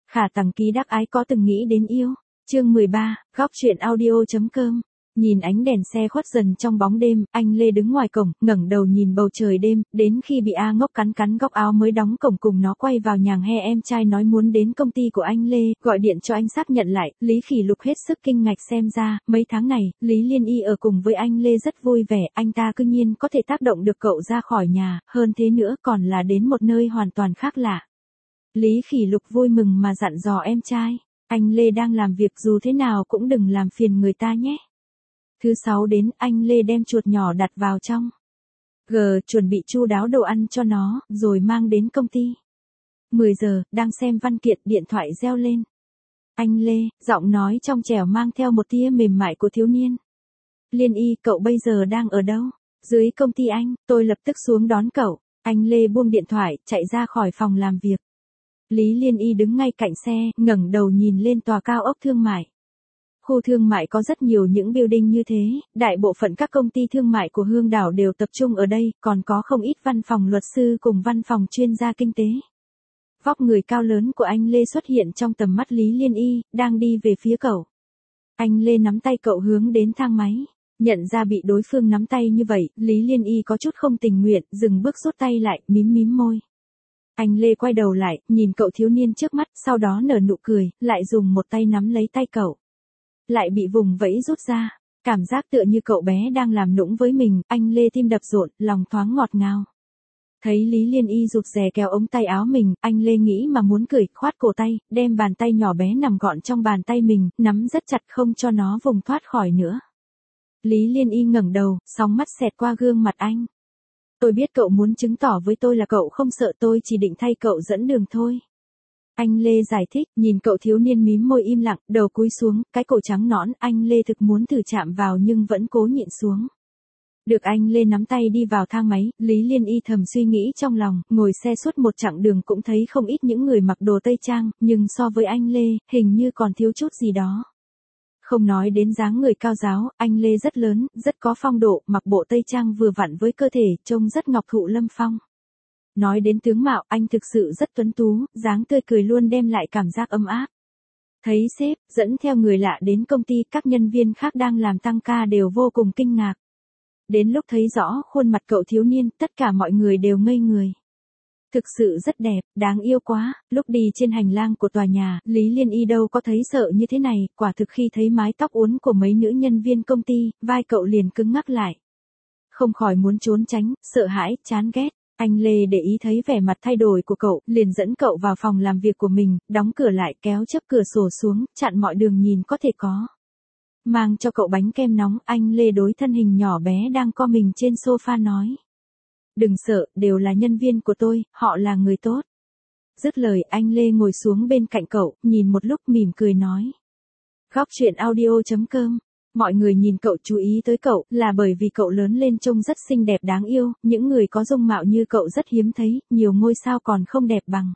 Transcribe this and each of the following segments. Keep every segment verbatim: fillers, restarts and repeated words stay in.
Khả Tằng Ký Đắc Ái có từng nghĩ đến yêu. Chương mười ba, góc truyện audio.com. Nhìn ánh đèn xe khuất dần trong bóng đêm, anh Lê đứng ngoài cổng, ngẩng đầu nhìn bầu trời đêm, đến khi bị A Ngốc cắn cắn góc áo mới đóng cổng cùng nó quay vào nhàng he em trai nói muốn đến công ty của anh Lê, gọi điện cho anh xác nhận lại, Lý Khỉ Lục hết sức kinh ngạc xem ra, mấy tháng này, Lý Liên Y ở cùng với anh Lê rất vui vẻ, anh ta cư nhiên có thể tác động được cậu ra khỏi nhà, hơn thế nữa còn là đến một nơi hoàn toàn khác lạ. Lý Khỉ Lục vui mừng mà dặn dò em trai, anh Lê đang làm việc dù thế nào cũng đừng làm phiền người ta nhé. Thứ sáu đến, anh Lê đem chuột nhỏ đặt vào trong G, chuẩn bị chu đáo đồ ăn cho nó, rồi mang đến công ty. mười giờ, đang xem văn kiện, điện thoại reo lên. Anh Lê, giọng nói trong trẻo mang theo một tia mềm mại của thiếu niên. Liên Y, cậu bây giờ đang ở đâu? Dưới công ty anh, tôi lập tức xuống đón cậu. Anh Lê buông điện thoại, chạy ra khỏi phòng làm việc. Lý Liên Y đứng ngay cạnh xe, ngẩng đầu nhìn lên tòa cao ốc thương mại. Khu thương mại có rất nhiều những building như thế, đại bộ phận các công ty thương mại của Hương Đảo đều tập trung ở đây, còn có không ít văn phòng luật sư cùng văn phòng chuyên gia kinh tế. Vóc người cao lớn của anh Lê xuất hiện trong tầm mắt Lý Liên Y, đang đi về phía cậu. Anh Lê nắm tay cậu hướng đến thang máy. Nhận ra bị đối phương nắm tay như vậy, Lý Liên Y có chút không tình nguyện, dừng bước rút tay lại, mím mím môi. Anh Lê quay đầu lại, nhìn cậu thiếu niên trước mắt, sau đó nở nụ cười, lại dùng một tay nắm lấy tay cậu. Lại bị vùng vẫy rút ra, cảm giác tựa như cậu bé đang làm nũng với mình, anh Lê tim đập rộn, lòng thoáng ngọt ngào. Thấy Lý Liên Y rụt rè kéo ống tay áo mình, anh Lê nghĩ mà muốn cười, khoát cổ tay, đem bàn tay nhỏ bé nằm gọn trong bàn tay mình, nắm rất chặt không cho nó vùng thoát khỏi nữa. Lý Liên Y ngẩng đầu, sóng mắt xẹt qua gương mặt anh. Tôi biết cậu muốn chứng tỏ với tôi là cậu không sợ tôi chỉ định thay cậu dẫn đường thôi. Anh Lê giải thích, nhìn cậu thiếu niên mím môi im lặng, đầu cúi xuống, cái cổ trắng nõn, anh Lê thực muốn thử chạm vào nhưng vẫn cố nhịn xuống. Được anh Lê nắm tay đi vào thang máy, Lý Liên Y thầm suy nghĩ trong lòng, ngồi xe suốt một chặng đường cũng thấy không ít những người mặc đồ Tây Trang, nhưng so với anh Lê, hình như còn thiếu chút gì đó. Không nói đến dáng người cao ráo, anh Lê rất lớn, rất có phong độ, mặc bộ Tây Trang vừa vặn với cơ thể, trông rất ngọc thụ lâm phong. Nói đến tướng mạo, anh thực sự rất tuấn tú, dáng tươi cười luôn đem lại cảm giác ấm áp. Thấy sếp, dẫn theo người lạ đến công ty, các nhân viên khác đang làm tăng ca đều vô cùng kinh ngạc. Đến lúc thấy rõ khuôn mặt cậu thiếu niên, tất cả mọi người đều ngây người. Thực sự rất đẹp, đáng yêu quá, lúc đi trên hành lang của tòa nhà, Lý Liên Y đâu có thấy sợ như thế này, quả thực khi thấy mái tóc uốn của mấy nữ nhân viên công ty, vai cậu liền cứng ngắc lại. Không khỏi muốn trốn tránh, sợ hãi, chán ghét. Anh Lê để ý thấy vẻ mặt thay đổi của cậu, liền dẫn cậu vào phòng làm việc của mình, đóng cửa lại kéo chớp cửa sổ xuống, chặn mọi đường nhìn có thể có. Mang cho cậu bánh kem nóng, anh Lê đối thân hình nhỏ bé đang co mình trên sofa nói. Đừng sợ, đều là nhân viên của tôi, họ là người tốt. Dứt lời, anh Lê ngồi xuống bên cạnh cậu, nhìn một lúc mỉm cười nói. Góc truyện audio.com. Mọi người nhìn cậu chú ý tới cậu là bởi vì cậu lớn lên trông rất xinh đẹp đáng yêu, những người có dung mạo như cậu rất hiếm thấy, nhiều ngôi sao còn không đẹp bằng.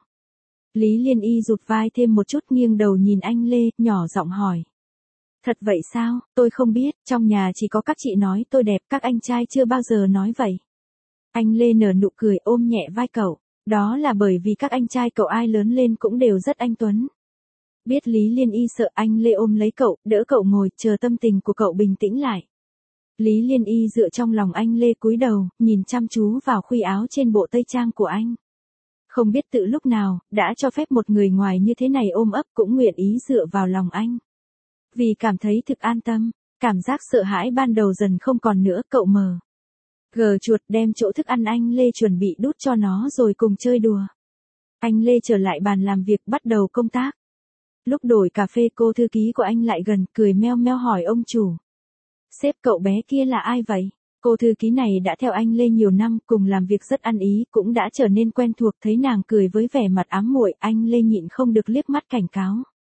Lý Liên Y rụt vai thêm một chút nghiêng đầu nhìn anh Lê, nhỏ giọng hỏi. Thật vậy sao, tôi không biết, trong nhà chỉ có các chị nói tôi đẹp, các anh trai chưa bao giờ nói vậy. Anh Lê nở nụ cười ôm nhẹ vai cậu, đó là bởi vì các anh trai cậu ai lớn lên cũng đều rất anh tuấn. Biết Lý Liên Y sợ, anh Lê ôm lấy cậu, đỡ cậu ngồi, chờ tâm tình của cậu bình tĩnh lại. Lý Liên Y dựa trong lòng anh Lê cúi đầu, nhìn chăm chú vào khuy áo trên bộ tây trang của anh. Không biết tự lúc nào, đã cho phép một người ngoài như thế này ôm ấp cũng nguyện ý dựa vào lòng anh. Vì cảm thấy thực an tâm, cảm giác sợ hãi ban đầu dần không còn nữa, cậu mờ. Gờ chuột đem chỗ thức ăn anh Lê chuẩn bị đút cho nó rồi cùng chơi đùa. Anh Lê trở lại bàn làm việc bắt đầu công tác. Lúc đổi cà phê cô thư ký của anh lại gần, cười meo meo hỏi ông chủ. Sếp cậu bé kia là ai vậy? Cô thư ký này đã theo anh Lê nhiều năm, cùng làm việc rất ăn ý, cũng đã trở nên quen thuộc, thấy nàng cười với vẻ mặt ám muội, anh Lê nhịn không được liếc mắt cảnh cáo.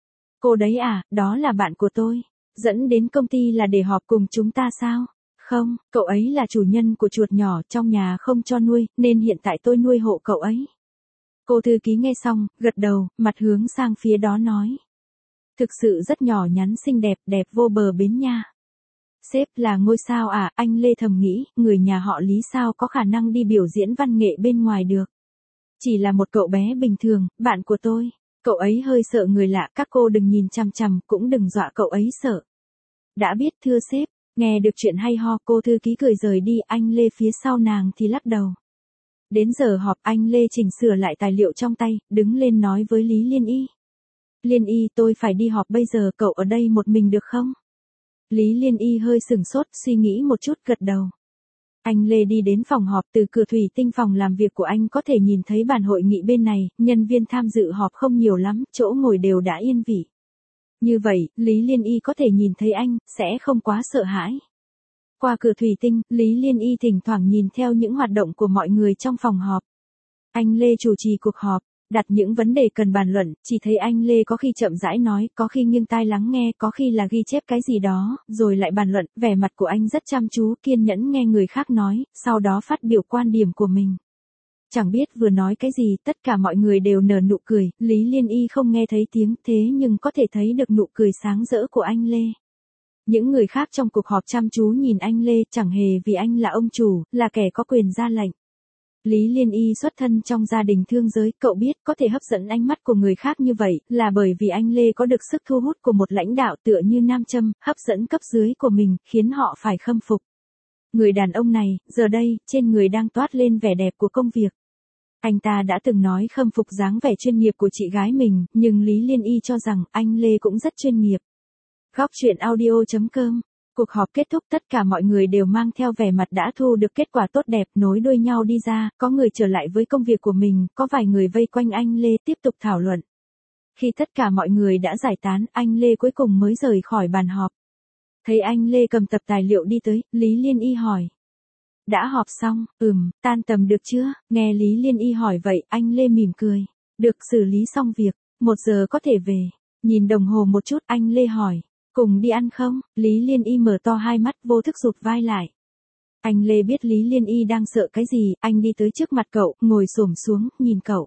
Cô đấy à, đó là bạn của tôi. Dẫn đến công ty là để họp cùng chúng ta sao? Không, cậu ấy là chủ nhân của chuột nhỏ, trong nhà không cho nuôi, nên hiện tại tôi nuôi hộ cậu ấy. Cô thư ký nghe xong, gật đầu, mặt hướng sang phía đó nói. Thực sự rất nhỏ nhắn xinh đẹp, đẹp vô bờ bến nha. Sếp là ngôi sao à, anh Lê thầm nghĩ, người nhà họ Lý sao có khả năng đi biểu diễn văn nghệ bên ngoài được. Chỉ là một cậu bé bình thường, bạn của tôi. Cậu ấy hơi sợ người lạ, các cô đừng nhìn chằm chằm, cũng đừng dọa cậu ấy sợ. Đã biết thưa sếp. Nghe được chuyện hay ho, cô thư ký cười rời đi, anh Lê phía sau nàng thì lắc đầu. Đến giờ họp, anh Lê chỉnh sửa lại tài liệu trong tay, đứng lên nói với Lý Liên Y. Liên Y, tôi phải đi họp bây giờ, cậu ở đây một mình được không? Lý Liên Y hơi sửng sốt, suy nghĩ một chút, gật đầu. Anh Lê đi đến phòng họp, từ cửa thủy tinh phòng làm việc của anh có thể nhìn thấy bàn hội nghị bên này, nhân viên tham dự họp không nhiều lắm, chỗ ngồi đều đã yên vị. Như vậy, Lý Liên Y có thể nhìn thấy anh, sẽ không quá sợ hãi. Qua cửa thủy tinh, Lý Liên Y thỉnh thoảng nhìn theo những hoạt động của mọi người trong phòng họp. Anh Lê chủ trì cuộc họp, đặt những vấn đề cần bàn luận, chỉ thấy anh Lê có khi chậm rãi nói, có khi nghiêng tai lắng nghe, có khi là ghi chép cái gì đó, rồi lại bàn luận, vẻ mặt của anh rất chăm chú, kiên nhẫn nghe người khác nói, sau đó phát biểu quan điểm của mình. Chẳng biết vừa nói cái gì, tất cả mọi người đều nở nụ cười, Lý Liên Y không nghe thấy tiếng, thế nhưng có thể thấy được nụ cười sáng rỡ của anh Lê. Những người khác trong cuộc họp chăm chú nhìn anh Lê, chẳng hề vì anh là ông chủ, là kẻ có quyền ra lệnh. Lý Liên Y xuất thân trong gia đình thương giới, cậu biết có thể hấp dẫn ánh mắt của người khác như vậy, là bởi vì anh Lê có được sức thu hút của một lãnh đạo tựa như nam châm, hấp dẫn cấp dưới của mình, khiến họ phải khâm phục. Người đàn ông này, giờ đây, trên người đang toát lên vẻ đẹp của công việc. Anh ta đã từng nói khâm phục dáng vẻ chuyên nghiệp của chị gái mình, nhưng Lý Liên Y cho rằng anh Lê cũng rất chuyên nghiệp. Góc chuyện audio chấm com. Cuộc họp kết thúc, tất cả mọi người đều mang theo vẻ mặt đã thu được kết quả tốt đẹp, nối đuôi nhau đi ra, có người trở lại với công việc của mình, có vài người vây quanh anh Lê tiếp tục thảo luận. Khi tất cả mọi người đã giải tán, anh Lê cuối cùng mới rời khỏi bàn họp. Thấy anh Lê cầm tập tài liệu đi tới, Lý Liên Y hỏi. Đã họp xong, ừm, tan tầm được chưa? Nghe Lý Liên Y hỏi vậy, anh Lê mỉm cười. Được, xử lý xong việc, một giờ có thể về. Nhìn đồng hồ một chút, anh Lê hỏi. Cùng đi ăn không? Lý Liên Y mở to hai mắt, vô thức rụt vai lại. Anh Lê biết Lý Liên Y đang sợ cái gì, anh đi tới trước mặt cậu, ngồi xổm xuống, nhìn cậu.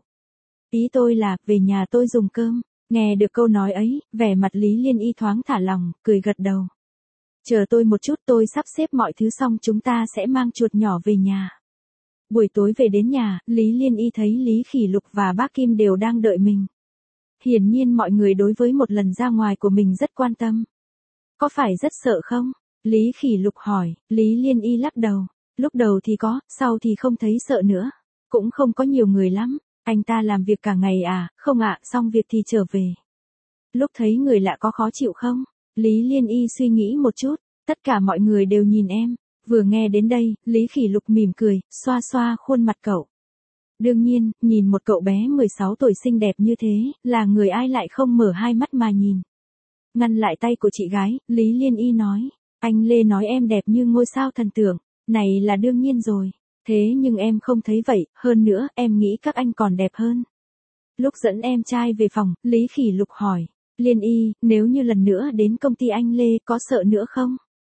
Ý tôi là, về nhà tôi dùng cơm. Nghe được câu nói ấy, vẻ mặt Lý Liên Y thoáng thả lòng, cười gật đầu. Chờ tôi một chút, tôi sắp xếp mọi thứ xong, chúng ta sẽ mang chuột nhỏ về nhà. Buổi tối về đến nhà, Lý Liên Y thấy Lý Khỉ Lục và bác Kim đều đang đợi mình. Hiển nhiên mọi người đối với một lần ra ngoài của mình rất quan tâm. Có phải rất sợ không? Lý Khỉ Lục hỏi, Lý Liên Y lắc đầu. Lúc đầu thì có, sau thì không thấy sợ nữa. Cũng không có nhiều người lắm. Anh ta làm việc cả ngày à? Không ạ, xong việc thì trở về. Lúc thấy người lạ có khó chịu không? Lý Liên Y suy nghĩ một chút. Tất cả mọi người đều nhìn em. Vừa nghe đến đây, Lý Khỉ Lục mỉm cười, xoa xoa khuôn mặt cậu. Đương nhiên, nhìn một cậu bé mười sáu tuổi xinh đẹp như thế, là người ai lại không mở hai mắt mà nhìn. Ngăn lại tay của chị gái, Lý Liên Y nói. Anh Lê nói em đẹp như ngôi sao thần tượng. Này là đương nhiên rồi. Thế nhưng em không thấy vậy, hơn nữa, em nghĩ các anh còn đẹp hơn. Lúc dẫn em trai về phòng, Lý Khỉ Lục hỏi. Liên Y, nếu như lần nữa đến công ty anh Lê, có sợ nữa không?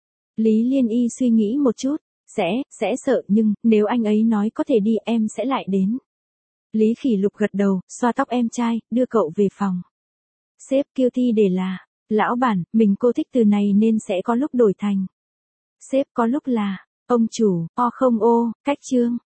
Lý Liên Y suy nghĩ một chút. Sẽ, sẽ sợ, nhưng, nếu anh ấy nói có thể đi, em sẽ lại đến. Lý Khỉ Lục gật đầu, xoa tóc em trai, đưa cậu về phòng. Sếp kêu thi để là, lão bản, mình cô thích từ này nên sẽ có lúc đổi thành. Sếp có lúc là, ông chủ, o không ô, cách chương.